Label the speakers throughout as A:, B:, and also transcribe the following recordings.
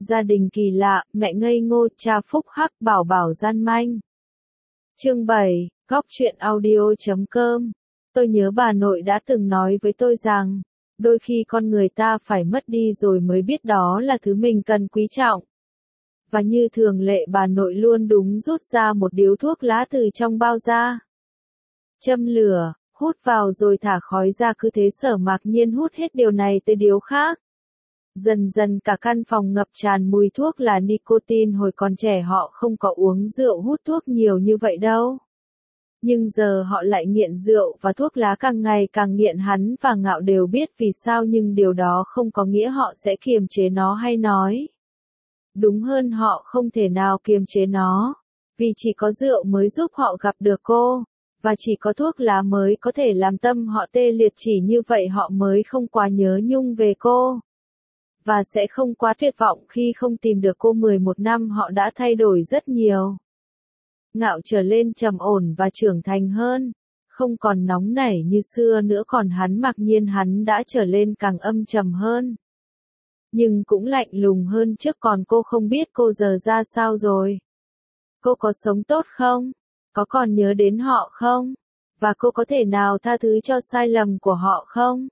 A: Gia đình kỳ lạ, mẹ ngây ngô, cha phúc hắc, bảo bảo gian manh. Chương 7, Góc truyện audio.com. Tôi nhớ bà nội đã từng nói với tôi rằng, đôi khi con người ta phải mất đi rồi mới biết đó là thứ mình cần quý trọng. Và như thường lệ bà nội luôn đúng rút ra một điếu thuốc lá từ trong bao ra. Châm lửa, hút vào rồi thả khói ra, cứ thế Sở Mạc Nhiên hút hết điều này tới điếu khác. Dần dần cả căn phòng ngập tràn mùi thuốc là nicotine. Hồi còn trẻ họ không có uống rượu hút thuốc nhiều như vậy đâu. Nhưng giờ họ lại nghiện rượu và thuốc lá, càng ngày càng nghiện. Hắn và Ngạo đều biết vì sao, nhưng điều đó không có nghĩa họ sẽ kiềm chế nó, hay nói đúng hơn, họ không thể nào kiềm chế nó. Vì chỉ có rượu mới giúp họ gặp được cô, và chỉ có thuốc lá mới có thể làm tâm họ tê liệt. Chỉ như vậy họ mới không quá nhớ nhung về cô, và sẽ không quá tuyệt vọng khi không tìm được cô. 11 năm họ đã thay đổi rất nhiều. Ngạo trở lên trầm ổn và trưởng thành hơn, không còn nóng nảy như xưa nữa. Còn hắn, Mạc Nhiên, hắn đã trở lên càng âm trầm hơn, nhưng cũng lạnh lùng hơn trước. Còn cô, không biết cô giờ ra sao rồi. Cô có sống tốt không? Có còn nhớ đến họ không? Và cô có thể nào tha thứ cho sai lầm của họ không?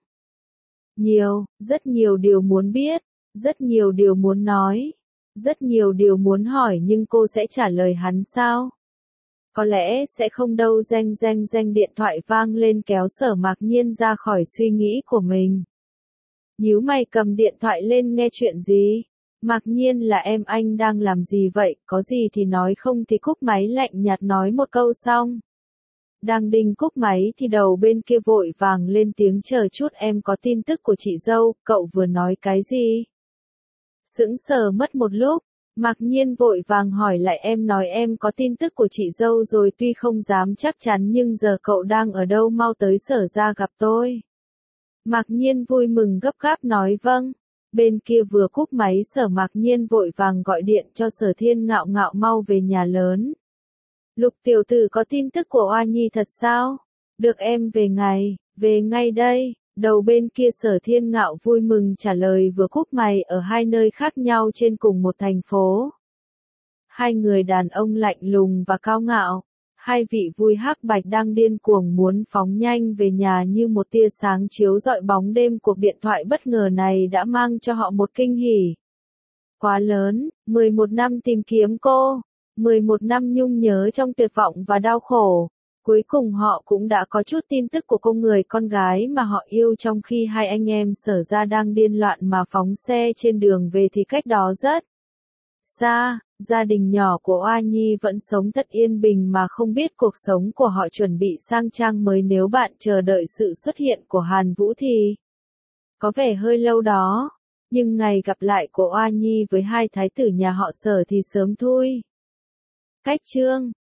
A: Nhiều, rất nhiều điều muốn biết, rất nhiều điều muốn nói, rất nhiều điều muốn hỏi, nhưng cô sẽ trả lời hắn sao? Có lẽ sẽ không đâu. Reng điện thoại vang lên kéo Sở Mạc Nhiên ra khỏi suy nghĩ của mình. Nhíu mày cầm điện thoại lên. Nghe chuyện gì? Mạc Nhiên: là em. Anh đang làm gì vậy? Có gì thì nói, không thì cúp máy. Lạnh nhạt nói một câu xong, đang định cúp máy thì đầu bên kia vội vàng lên tiếng: chờ chút, em có tin tức của chị dâu. Cậu vừa nói cái gì? Sững sờ mất một lúc, Mạc Nhiên vội vàng hỏi lại: em nói em có tin tức của chị dâu rồi, tuy không dám chắc chắn, nhưng giờ cậu đang ở đâu? Mau tới Sở ra gặp tôi. Mạc Nhiên vui mừng gấp gáp nói vâng. Bên kia vừa cúp máy, Sở Mạc Nhiên vội vàng gọi điện cho Sở Thiên Ngạo: Ngạo mau về nhà lớn. Lục tiểu tử có tin tức của Oa Nhi thật sao? Được, em về ngay đây. Đầu bên kia Sở Thiên Ngạo vui mừng trả lời: vừa cúp máy. Ở hai nơi khác nhau trên cùng một thành phố, hai người đàn ông lạnh lùng và cao ngạo, hai vị vui hắc bạch đang điên cuồng muốn phóng nhanh về nhà như một tia sáng chiếu rọi bóng đêm. Cuộc điện thoại bất ngờ này đã mang cho họ một kinh hỉ quá lớn. 11 năm tìm kiếm cô, 11 năm nhung nhớ trong tuyệt vọng và đau khổ. Cuối cùng họ cũng đã có chút tin tức của cô, người con gái mà họ yêu. Trong khi hai anh em Sở ra đang điên loạn mà phóng xe trên đường về thì cách đó rất xa, gia đình nhỏ của Oa Nhi vẫn sống thật yên bình mà không biết cuộc sống của họ chuẩn bị sang trang mới. Nếu bạn chờ đợi sự xuất hiện của Hàn Vũ thì có vẻ hơi lâu đó, nhưng ngày gặp lại của Oa Nhi với hai thái tử nhà họ Sở thì sớm thui. Cách chương